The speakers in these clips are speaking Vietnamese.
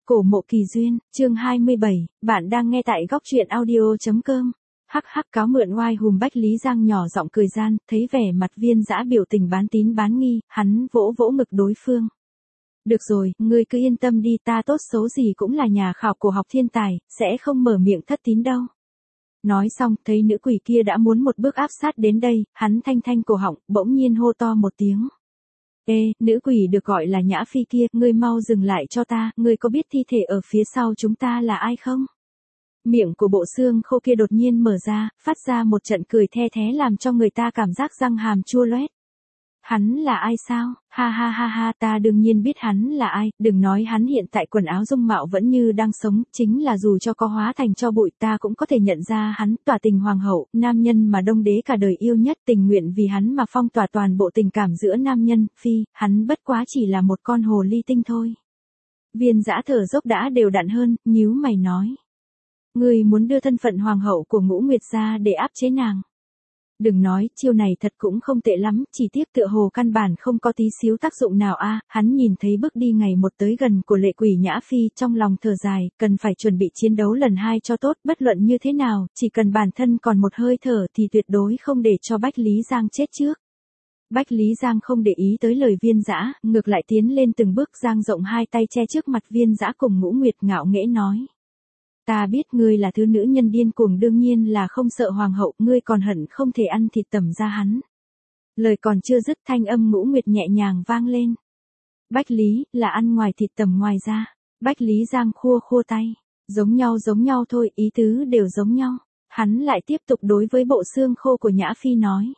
Cổ Mộ Kỳ Duyên, chương 27, bạn đang nghe tại góc truyện audio.com. Hắc hắc, cáo mượn oai hùm. Bách Lý Giang nhỏ giọng cười gian, thấy vẻ mặt Viên Dã biểu tình bán tín bán nghi, hắn vỗ vỗ ngực đối phương. Được rồi, ngươi cứ yên tâm đi, ta tốt xấu gì cũng là nhà khảo cổ học thiên tài, sẽ không mở miệng thất tín đâu. Nói xong, thấy nữ quỷ kia đã muốn một bước áp sát đến đây, hắn thanh thanh cổ họng, bỗng nhiên hô to một tiếng. Ê, nữ quỷ được gọi là Nhã Phi kia, ngươi mau dừng lại cho ta, ngươi có biết thi thể ở phía sau chúng ta là ai không? Miệng của bộ xương khô kia đột nhiên mở ra, phát ra một trận cười the thé làm cho người ta cảm giác răng hàm chua loét. Hắn là ai sao? Ha ha ha ha, ta đương nhiên biết hắn là ai, đừng nói hắn hiện tại quần áo dung mạo vẫn như đang sống, chính là dù cho có hóa thành tro bụi ta cũng có thể nhận ra hắn, tỏa tình hoàng hậu, nam nhân mà Đông Đế cả đời yêu nhất, tình nguyện vì hắn mà phong tỏa toàn bộ tình cảm giữa nam nhân, phi, hắn bất quá chỉ là một con hồ ly tinh thôi. Viên Dã thở dốc đã đều đặn hơn, nhíu mày nói. Ngươi muốn đưa thân phận hoàng hậu của Ngũ Nguyệt ra để áp chế nàng. Đừng nói, chiêu này thật cũng không tệ lắm, chỉ tiếc tựa hồ căn bản không có tí xíu tác dụng nào a. Hắn nhìn thấy bước đi ngày một tới gần của lệ quỷ Nhã Phi, trong lòng thở dài, cần phải chuẩn bị chiến đấu lần 2 cho tốt, bất luận như thế nào, chỉ cần bản thân còn một hơi thở thì tuyệt đối không để cho Bách Lý Giang chết trước. Bách Lý Giang không để ý tới lời Viên Dã, ngược lại tiến lên từng bước, dang rộng hai tay che trước mặt Viên Dã cùng Ngũ Nguyệt, ngạo nghễ nói. Ta biết ngươi là thứ nữ nhân điên cuồng, đương nhiên là không sợ hoàng hậu, ngươi còn hận không thể ăn thịt tẩm ra hắn. Lời còn chưa dứt, thanh âm Ngũ Nguyệt nhẹ nhàng vang lên. Bách Lý, là ăn ngoài thịt tẩm ngoài ra. Bách Lý Giang khua khua tay. Giống nhau thôi, ý tứ đều giống nhau. Hắn lại tiếp tục đối với bộ xương khô của Nhã Phi nói.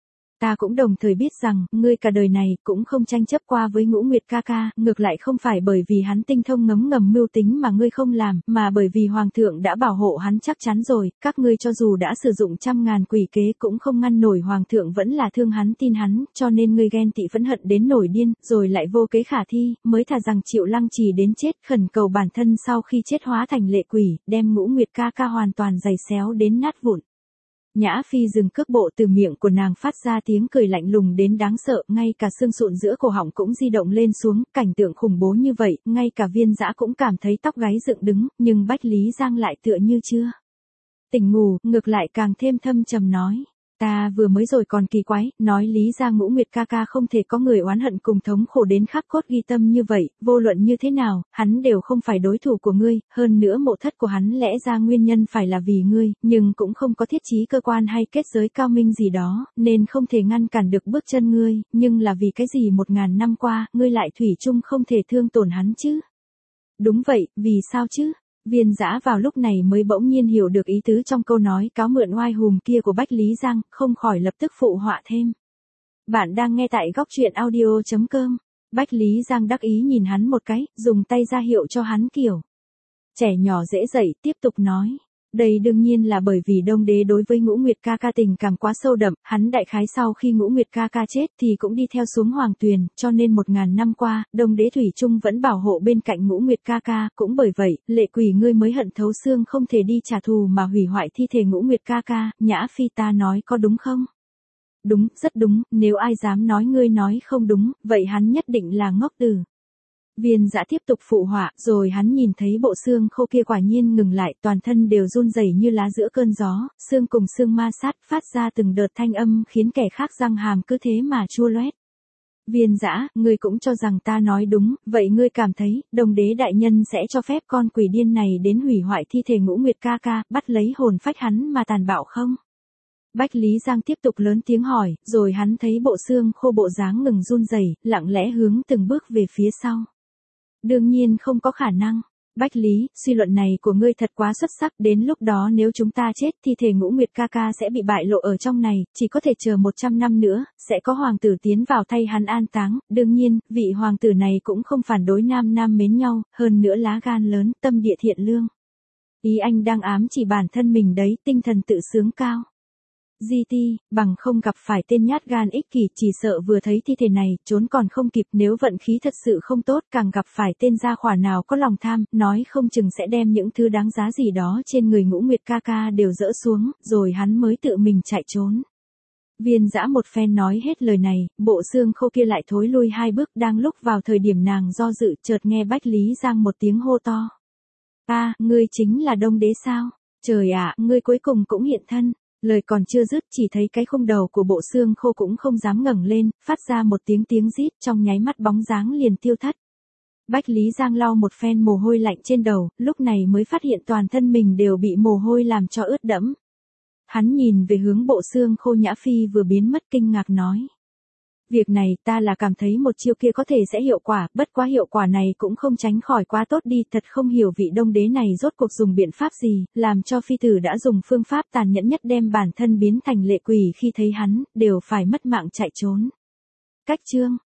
Ta cũng đồng thời biết rằng, ngươi cả đời này cũng không tranh chấp qua với Ngũ Nguyệt ca ca, ngược lại không phải bởi vì hắn tinh thông ngấm ngầm mưu tính mà ngươi không làm, mà bởi vì hoàng thượng đã bảo hộ hắn chắc chắn rồi, các ngươi cho dù đã sử dụng trăm ngàn quỷ kế cũng không ngăn nổi hoàng thượng vẫn là thương hắn tin hắn, cho nên ngươi ghen tị phẫn hận đến nổi điên, rồi lại vô kế khả thi, mới thà rằng chịu lăng trì đến chết, khẩn cầu bản thân sau khi chết hóa thành lệ quỷ, đem Ngũ Nguyệt ca ca hoàn toàn giày xéo đến nát vụn. Nhã Phi dừng cước bộ, từ miệng của nàng phát ra tiếng cười lạnh lùng đến đáng sợ, ngay cả xương sụn giữa cổ họng cũng di động lên xuống, cảnh tượng khủng bố như vậy, ngay cả Viên Dã cũng cảm thấy tóc gáy dựng đứng, nhưng Bách Lý Giang lại tựa như chưa tỉnh ngủ, ngược lại càng thêm thâm trầm nói. Ta vừa mới rồi còn kỳ quái, nói lý ra Ngũ Nguyệt ca ca không thể có người oán hận cùng thống khổ đến khắc cốt ghi tâm như vậy, vô luận như thế nào, hắn đều không phải đối thủ của ngươi, hơn nữa mộ thất của hắn lẽ ra nguyên nhân phải là vì ngươi, nhưng cũng không có thiết trí cơ quan hay kết giới cao minh gì đó, nên không thể ngăn cản được bước chân ngươi, nhưng là vì cái gì 1000 năm qua, ngươi lại thủy chung không thể thương tổn hắn chứ? Đúng vậy, vì sao chứ? Viên Dã vào lúc này mới bỗng nhiên hiểu được ý tứ trong câu nói cáo mượn oai hùm kia của Bách Lý Giang, không khỏi lập tức phụ họa thêm. Bạn đang nghe tại góc truyện audio.com. Bách Lý Giang đắc ý nhìn hắn một cái, dùng tay ra hiệu cho hắn kiểu. Trẻ nhỏ dễ dậy, tiếp tục nói. Đây đương nhiên là bởi vì Đông Đế đối với Ngũ Nguyệt ca ca tình cảm quá sâu đậm, hắn đại khái sau khi Ngũ Nguyệt ca ca chết thì cũng đi theo xuống hoàng tuyền, cho nên 1000 năm qua, Đông Đế thủy chung vẫn bảo hộ bên cạnh Ngũ Nguyệt ca ca, cũng bởi vậy, lệ quỷ ngươi mới hận thấu xương không thể đi trả thù mà hủy hoại thi thể Ngũ Nguyệt ca ca. Nhã Phi, ta nói có đúng không? Đúng, rất đúng, nếu ai dám nói ngươi nói không đúng, vậy hắn nhất định là ngốc tử. Viên Dã tiếp tục phụ họa, rồi hắn nhìn thấy bộ xương khô kia quả nhiên ngừng lại, toàn thân đều run rẩy như lá giữa cơn gió, xương cùng xương ma sát, phát ra từng đợt thanh âm khiến kẻ khác răng hàm cứ thế mà chua loét. Viên Dã, ngươi cũng cho rằng ta nói đúng, vậy ngươi cảm thấy, Đông Đế đại nhân sẽ cho phép con quỷ điên này đến hủy hoại thi thể Ngũ Nguyệt ca ca, bắt lấy hồn phách hắn mà tàn bạo không? Bách Lý Giang tiếp tục lớn tiếng hỏi, rồi hắn thấy bộ xương khô bộ dáng ngừng run rẩy, lặng lẽ hướng từng bước về phía sau. Đương nhiên không có khả năng. Bách Lý, suy luận này của ngươi thật quá xuất sắc, đến lúc đó nếu chúng ta chết thì thể Ngũ Nguyệt ca ca sẽ bị bại lộ ở trong này, chỉ có thể chờ 100 năm nữa, sẽ có hoàng tử tiến vào thay hắn an táng, đương nhiên, vị hoàng tử này cũng không phản đối nam nam mến nhau, hơn nữa lá gan lớn, tâm địa thiện lương. Ý anh đang ám chỉ bản thân mình đấy, tinh thần tự sướng cao. GT, bằng không gặp phải tên nhát gan ích kỷ, chỉ sợ vừa thấy thi thể này, trốn còn không kịp, nếu vận khí thật sự không tốt, càng gặp phải tên gia hỏa nào có lòng tham, nói không chừng sẽ đem những thứ đáng giá gì đó trên người Ngũ Nguyệt ca ca đều dỡ xuống, rồi hắn mới tự mình chạy trốn. Viên Dã một phen nói hết lời này, bộ xương khô kia lại thối lui 2 bước, đang lúc vào thời điểm nàng do dự, chợt nghe Bách Lý Giang một tiếng hô to. Ngươi chính là Đông Đế sao? Trời ạ, ngươi cuối cùng cũng hiện thân. Lời còn chưa dứt, chỉ thấy cái khung đầu của bộ xương khô cũng không dám ngẩng lên, phát ra một tiếng rít, trong nháy mắt bóng dáng liền tiêu thất. Bách Lý Giang lau một phen mồ hôi lạnh trên đầu, lúc này mới phát hiện toàn thân mình đều bị mồ hôi làm cho ướt đẫm. Hắn nhìn về hướng bộ xương khô Nhã Phi vừa biến mất, kinh ngạc nói. Việc này ta là cảm thấy một chiêu kia có thể sẽ hiệu quả, bất quá hiệu quả này cũng không tránh khỏi quá tốt đi, thật không hiểu vị Đông Đế này rốt cuộc dùng biện pháp gì, làm cho phi tử đã dùng phương pháp tàn nhẫn nhất đem bản thân biến thành lệ quỷ, khi thấy hắn, đều phải mất mạng chạy trốn. Cách chương